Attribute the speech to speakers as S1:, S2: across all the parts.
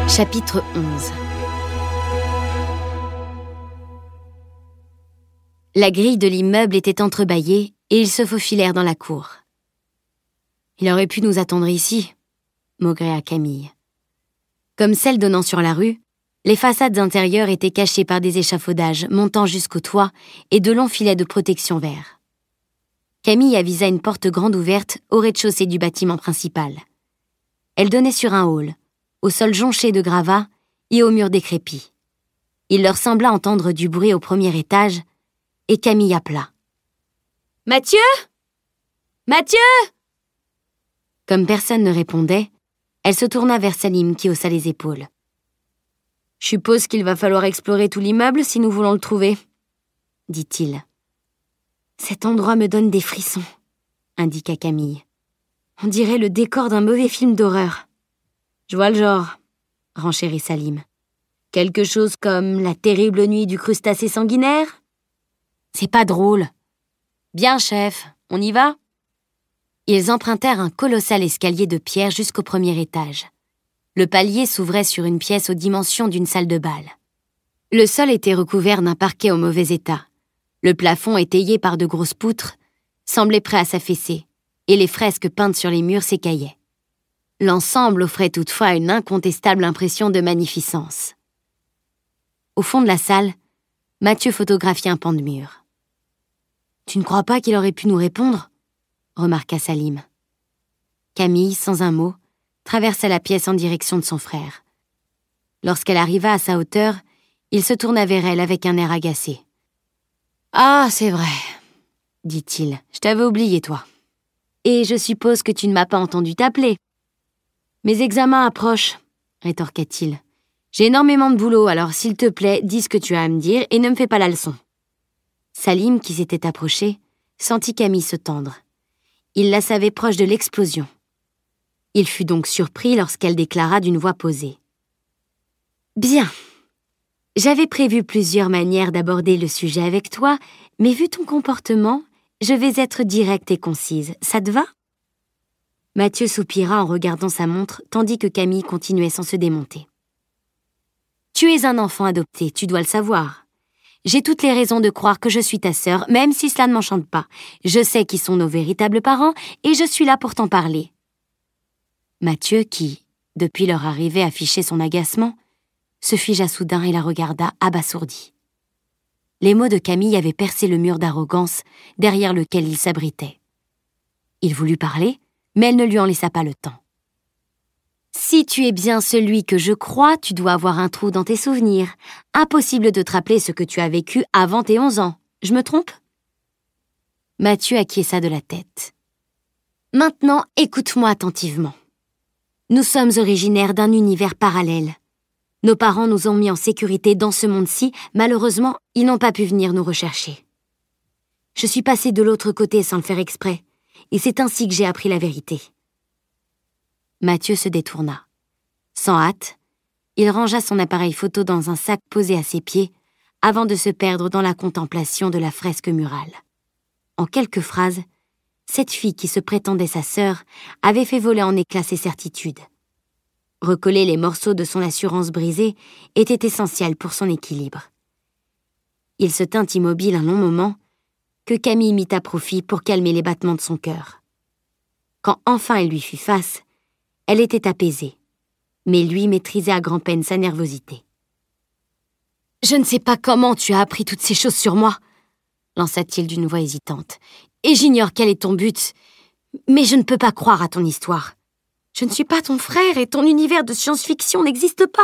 S1: Chapitre 11. La grille de l'immeuble était entrebâillée et ils se faufilèrent dans la cour. « Il aurait pu nous attendre ici », maugréa Camille. Comme celle donnant sur la rue, les façades intérieures étaient cachées par des échafaudages montant jusqu'au toit et de longs filets de protection vert. Camille avisa une porte grande ouverte au rez-de-chaussée du bâtiment principal. Elle donnait sur un hall, au sol jonché de gravats et aux murs décrépits. Il leur sembla entendre du bruit au premier étage, et Camille appela. « Mathieu ? Mathieu !» Comme personne ne répondait, elle se tourna vers Salim qui haussa les épaules. « Je suppose qu'il va falloir explorer tout l'immeuble si nous voulons le trouver, » dit-il. « Cet endroit me donne des frissons, » indiqua Camille. « On dirait le décor d'un mauvais film d'horreur. » « Je vois le genre, » renchérit Salim. « Quelque chose comme la terrible nuit du crustacé sanguinaire ? C'est pas drôle. »« Bien, chef, on y va ?» Ils empruntèrent un colossal escalier de pierre jusqu'au premier étage. Le palier s'ouvrait sur une pièce aux dimensions d'une salle de bal. Le sol était recouvert d'un parquet au mauvais état. Le plafond, étayé par de grosses poutres, semblait prêt à s'affaisser, et les fresques peintes sur les murs s'écaillaient. L'ensemble offrait toutefois une incontestable impression de magnificence. Au fond de la salle, Mathieu photographiait un pan de mur. « Tu ne crois pas qu'il aurait pu nous répondre ?» remarqua Salim. Camille, sans un mot, traversa la pièce en direction de son frère. Lorsqu'elle arriva à sa hauteur, il se tourna vers elle avec un air agacé. « Ah, c'est vrai, » dit-il, « je t'avais oublié, toi. Et je suppose que tu ne m'as pas entendu t'appeler. » « Mes examens approchent, » rétorqua-t-il. « J'ai énormément de boulot, alors s'il te plaît, dis ce que tu as à me dire et ne me fais pas la leçon. » Salim, qui s'était approché, sentit Camille se tendre. Il la savait proche de l'explosion. Il fut donc surpris lorsqu'elle déclara d'une voix posée. « Bien. J'avais prévu plusieurs manières d'aborder le sujet avec toi, mais vu ton comportement, je vais être directe et concise. Ça te va ?» Mathieu soupira en regardant sa montre, tandis que Camille continuait sans se démonter. « Tu es un enfant adopté, tu dois le savoir. J'ai toutes les raisons de croire que je suis ta sœur, même si cela ne m'enchante pas. Je sais qui sont nos véritables parents, et je suis là pour t'en parler. » Mathieu, qui, depuis leur arrivée, affichait son agacement, se figea soudain et la regarda abasourdi. Les mots de Camille avaient percé le mur d'arrogance derrière lequel il s'abritait. Il voulut parler, mais elle ne lui en laissa pas le temps. « Si tu es bien celui que je crois, tu dois avoir un trou dans tes souvenirs. Impossible de te rappeler ce que tu as vécu avant tes 11 ans. Je me trompe ?» Mathieu acquiesça de la tête. « Maintenant, écoute-moi attentivement. Nous sommes originaires d'un univers parallèle. Nos parents nous ont mis en sécurité dans ce monde-ci. Malheureusement, ils n'ont pas pu venir nous rechercher. Je suis passée de l'autre côté sans le faire exprès. Et c'est ainsi que j'ai appris la vérité. » Mathieu se détourna. Sans hâte, il rangea son appareil photo dans un sac posé à ses pieds avant de se perdre dans la contemplation de la fresque murale. En quelques phrases, cette fille qui se prétendait sa sœur avait fait voler en éclats ses certitudes. Recoller les morceaux de son assurance brisée était essentiel pour son équilibre. Il se tint immobile un long moment, que Camille mit à profit pour calmer les battements de son cœur. Quand enfin elle lui fit face, elle était apaisée, mais lui maîtrisait à grand-peine sa nervosité. « Je ne sais pas comment tu as appris toutes ces choses sur moi, » lança-t-il d'une voix hésitante, « et j'ignore quel est ton but, mais je ne peux pas croire à ton histoire. Je ne suis pas ton frère et ton univers de science-fiction n'existe pas. »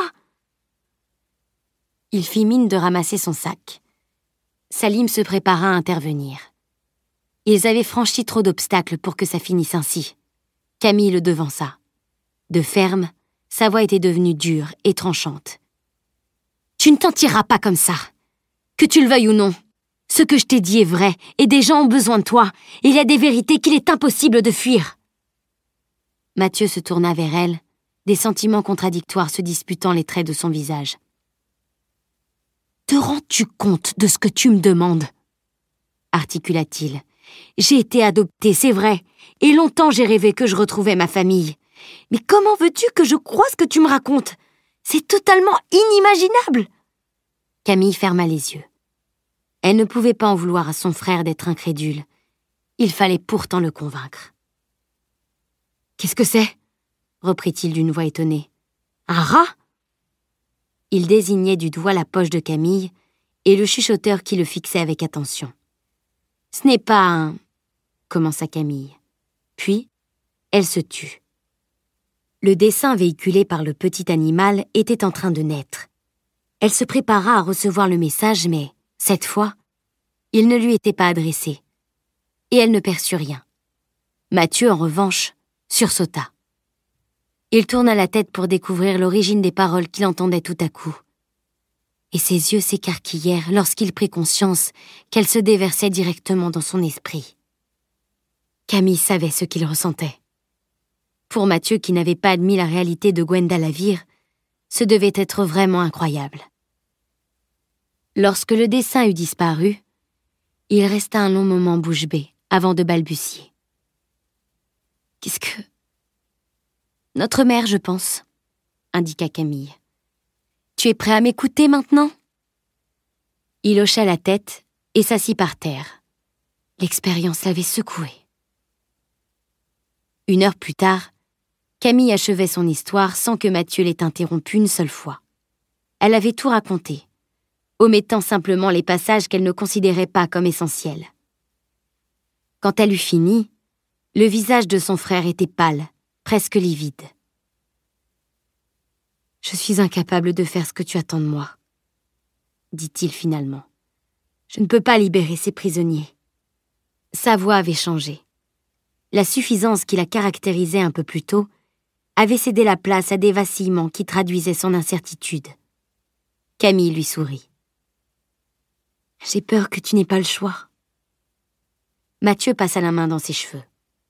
S1: Il fit mine de ramasser son sac. Salim se prépara à intervenir. Ils avaient franchi trop d'obstacles pour que ça finisse ainsi. Camille le devança. De ferme, sa voix était devenue dure et tranchante. « Tu ne t'en tireras pas comme ça. Que tu le veuilles ou non. Ce que je t'ai dit est vrai, et des gens ont besoin de toi. Il y a des vérités qu'il est impossible de fuir. » Mathieu se tourna vers elle, des sentiments contradictoires se disputant les traits de son visage. « Te rends-tu compte de ce que tu me demandes ?» articula-t-il. « J'ai été adoptée, c'est vrai, et longtemps j'ai rêvé que je retrouvais ma famille. Mais comment veux-tu que je croie ce que tu me racontes ? C'est totalement inimaginable !» Camille ferma les yeux. Elle ne pouvait pas en vouloir à son frère d'être incrédule. Il fallait pourtant le convaincre. « Qu'est-ce que c'est ?» reprit-il d'une voix étonnée. « Un rat ?» Il désignait du doigt la poche de Camille et le chuchoteur qui le fixait avec attention. « Ce n'est pas un... » commença Camille. Puis, elle se tut. Le dessin véhiculé par le petit animal était en train de naître. Elle se prépara à recevoir le message, mais, cette fois, il ne lui était pas adressé. Et elle ne perçut rien. Mathieu, en revanche, sursauta. Il tourna la tête pour découvrir l'origine des paroles qu'il entendait tout à coup. Et ses yeux s'écarquillèrent lorsqu'il prit conscience qu'elles se déversaient directement dans son esprit. Camille savait ce qu'il ressentait. Pour Mathieu, qui n'avait pas admis la réalité de Gwenda Lavire, ce devait être vraiment incroyable. Lorsque le dessin eut disparu, il resta un long moment bouche bée avant de balbutier. « Qu'est-ce que... » « Notre mère, je pense, » indiqua Camille. « Tu es prêt à m'écouter maintenant ?» Il hocha la tête et s'assit par terre. L'expérience l'avait secoué. 1 heure plus tard, Camille achevait son histoire sans que Mathieu l'ait interrompue une seule fois. Elle avait tout raconté, omettant simplement les passages qu'elle ne considérait pas comme essentiels. Quand elle eut fini, le visage de son frère était pâle, presque livide. « Je suis incapable de faire ce que tu attends de moi, » dit-il finalement. « Je ne peux pas libérer ces prisonniers. » Sa voix avait changé. La suffisance qui la caractérisait un peu plus tôt avait cédé la place à des vacillements qui traduisaient son incertitude. Camille lui sourit. « J'ai peur que tu n'aies pas le choix. » Mathieu passa la main dans ses cheveux.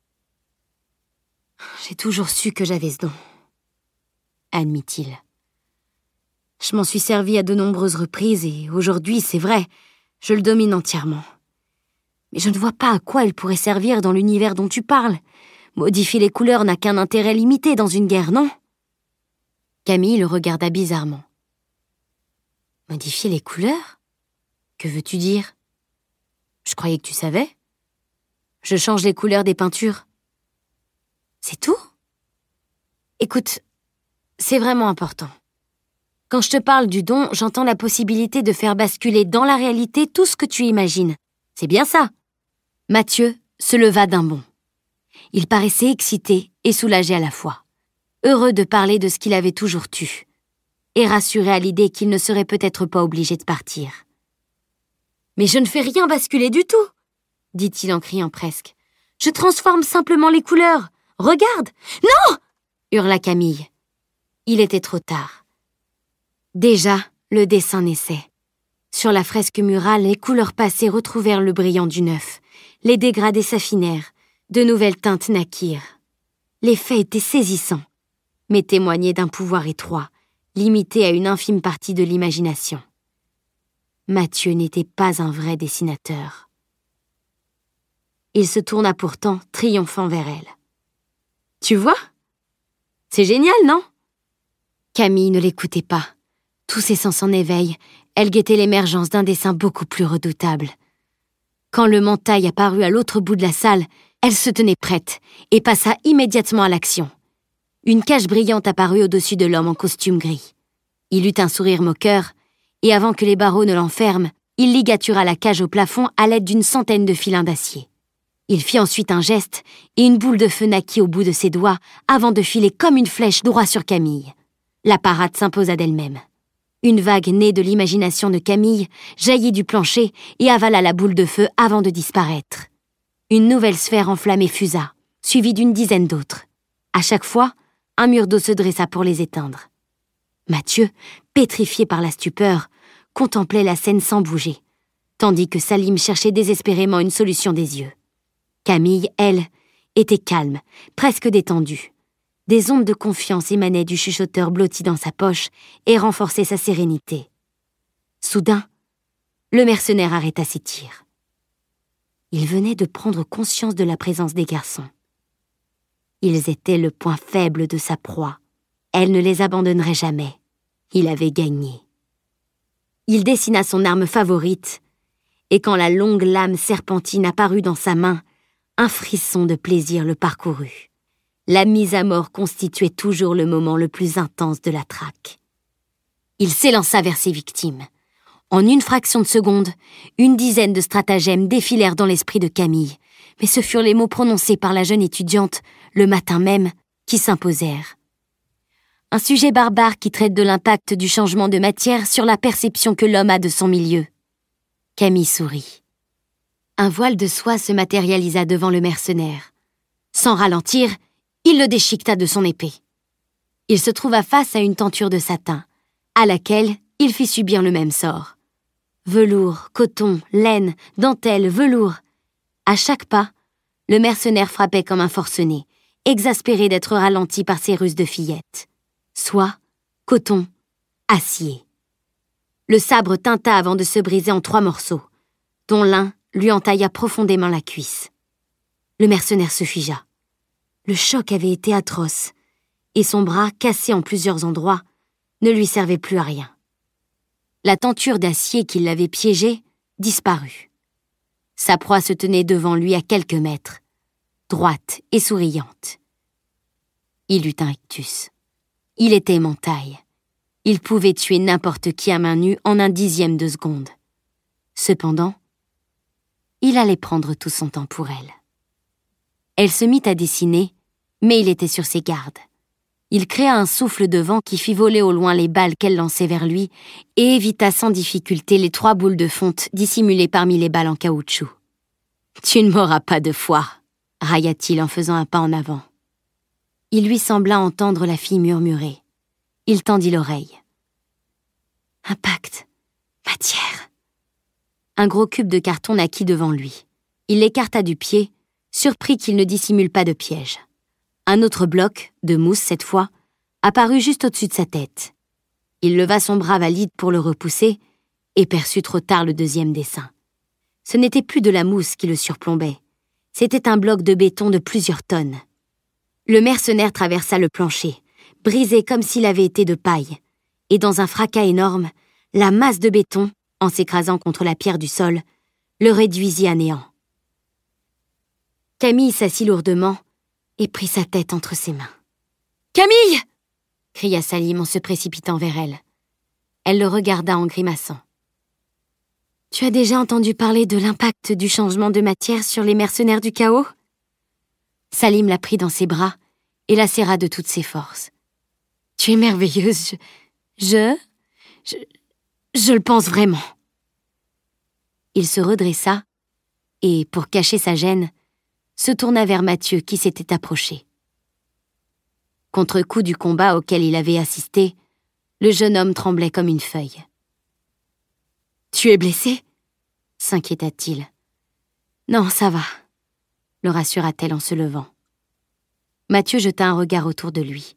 S1: « J'ai toujours su que j'avais ce don, » admit-il. « Je m'en suis servi à de nombreuses reprises et aujourd'hui, c'est vrai, je le domine entièrement. Mais je ne vois pas à quoi il pourrait servir dans l'univers dont tu parles. Modifier les couleurs n'a qu'un intérêt limité dans une guerre, non ?» Camille le regarda bizarrement. « Modifier les couleurs ? Que veux-tu dire ? Je croyais que tu savais. Je change les couleurs des peintures. C'est tout ? Écoute, c'est vraiment important. Quand je te parle du don, j'entends la possibilité de faire basculer dans la réalité tout ce que tu imagines. C'est bien ça ?» Mathieu se leva d'un bond. Il paraissait excité et soulagé à la fois, heureux de parler de ce qu'il avait toujours tu, et rassuré à l'idée qu'il ne serait peut-être pas obligé de partir. « Mais je ne fais rien basculer du tout !» dit-il en criant presque. « Je transforme simplement les couleurs. Regarde !»« Non !» hurla Camille. Il était trop tard. Déjà, le dessin naissait. Sur la fresque murale, les couleurs passées retrouvèrent le brillant du neuf. Les dégradés s'affinèrent, de nouvelles teintes naquirent. L'effet était saisissant, mais témoignait d'un pouvoir étroit, limité à une infime partie de l'imagination. Mathieu n'était pas un vrai dessinateur. Il se tourna pourtant, triomphant vers elle. « Tu vois ? C'est génial, non ?» Camille ne l'écoutait pas. Tous ses sens en éveil, elle guettait l'émergence d'un dessin beaucoup plus redoutable. Quand le mentaille apparut à l'autre bout de la salle, elle se tenait prête et passa immédiatement à l'action. Une cage brillante apparut au-dessus de l'homme en costume gris. Il eut un sourire moqueur, et avant que les barreaux ne l'enferment, il ligatura la cage au plafond à l'aide d'une centaine de filins d'acier. Il fit ensuite un geste, et une boule de feu naquit au bout de ses doigts avant de filer comme une flèche droit sur Camille. La parade s'imposa d'elle-même. Une vague née de l'imagination de Camille jaillit du plancher et avala la boule de feu avant de disparaître. Une nouvelle sphère enflammée fusa, suivie d'une dizaine d'autres. À chaque fois, un mur d'eau se dressa pour les éteindre. Mathieu, pétrifié par la stupeur, contemplait la scène sans bouger, tandis que Salim cherchait désespérément une solution des yeux. Camille, elle, était calme, presque détendue. Des ondes de confiance émanaient du chuchoteur blotti dans sa poche et renforçaient sa sérénité. Soudain, le mercenaire arrêta ses tirs. Il venait de prendre conscience de la présence des garçons. Ils étaient le point faible de sa proie. Elle ne les abandonnerait jamais. Il avait gagné. Il dessina son arme favorite, et quand la longue lame serpentine apparut dans sa main, un frisson de plaisir le parcourut. La mise à mort constituait toujours le moment le plus intense de la traque. Il s'élança vers ses victimes. En une fraction de seconde, une dizaine de stratagèmes défilèrent dans l'esprit de Camille, mais ce furent les mots prononcés par la jeune étudiante, le matin même, qui s'imposèrent. Un sujet barbare qui traite de l'impact du changement de matière sur la perception que l'homme a de son milieu. Camille sourit. Un voile de soie se matérialisa devant le mercenaire. Sans ralentir, il le déchiqueta de son épée. Il se trouva face à une tenture de satin, à laquelle il fit subir le même sort. Velours, coton, laine, dentelle, velours. À chaque pas, le mercenaire frappait comme un forcené, exaspéré d'être ralenti par ces ruses de fillette. Soie, coton, acier. Le sabre tinta avant de se briser en 3 morceaux, dont l'un lui entailla profondément la cuisse. Le mercenaire se figea. Le choc avait été atroce, et son bras, cassé en plusieurs endroits, ne lui servait plus à rien. La tenture d'acier qui l'avait piégé disparut. Sa proie se tenait devant lui à quelques mètres, droite et souriante. Il eut un ictus. Il était aimant-taille. Il pouvait tuer n'importe qui à main nue en un dixième de seconde. Cependant, il allait prendre tout son temps pour elle. Elle se mit à dessiner, mais il était sur ses gardes. Il créa un souffle de vent qui fit voler au loin les balles qu'elle lançait vers lui et évita sans difficulté les 3 boules de fonte dissimulées parmi les balles en caoutchouc. « Tu ne m'auras pas 2 fois », railla-t-il en faisant un pas en avant. Il lui sembla entendre la fille murmurer. Il tendit l'oreille. « Impact, matière !» Un gros cube de carton naquit devant lui. Il l'écarta du pied, surpris qu'il ne dissimule pas de piège. Un autre bloc, de mousse cette fois, apparut juste au-dessus de sa tête. Il leva son bras valide pour le repousser et perçut trop tard le 2e dessin. Ce n'était plus de la mousse qui le surplombait. C'était un bloc de béton de plusieurs tonnes. Le mercenaire traversa le plancher, brisé comme s'il avait été de paille, et dans un fracas énorme, la masse de béton, en s'écrasant contre la pierre du sol, le réduisit à néant. Camille s'assit lourdement et prit sa tête entre ses mains. « Camille !» cria Salim en se précipitant vers elle. Elle le regarda en grimaçant. « Tu as déjà entendu parler de l'impact du changement de matière sur les mercenaires du chaos ?» Salim la prit dans ses bras et la serra de toutes ses forces. « Tu es merveilleuse, je le pense vraiment. » Il se redressa et, pour cacher sa gêne, se tourna vers Mathieu qui s'était approché. Contre-coup du combat auquel il avait assisté, le jeune homme tremblait comme une feuille. « Tu es blessé ?» s'inquiéta-t-il. « Non, ça va », le rassura-t-elle en se levant. Mathieu jeta un regard autour de lui.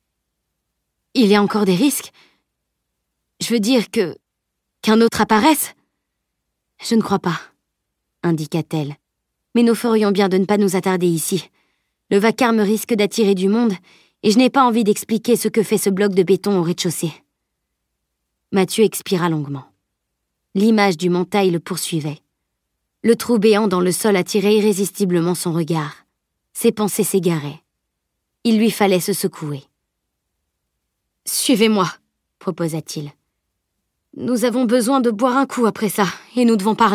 S1: « Il y a encore des risques ? Je veux dire qu'un autre apparaisse ? » « Je ne crois pas, » indiqua-t-elle. « Mais nous ferions bien de ne pas nous attarder ici. Le vacarme risque d'attirer du monde, et je n'ai pas envie d'expliquer ce que fait ce bloc de béton au rez-de-chaussée. » Mathieu expira longuement. L'image du montail le poursuivait. Le trou béant dans le sol attirait irrésistiblement son regard. Ses pensées s'égaraient. Il lui fallait se secouer. « Suivez-moi, » proposa-t-il. « Nous avons besoin de boire un coup après ça, et nous devons parler. »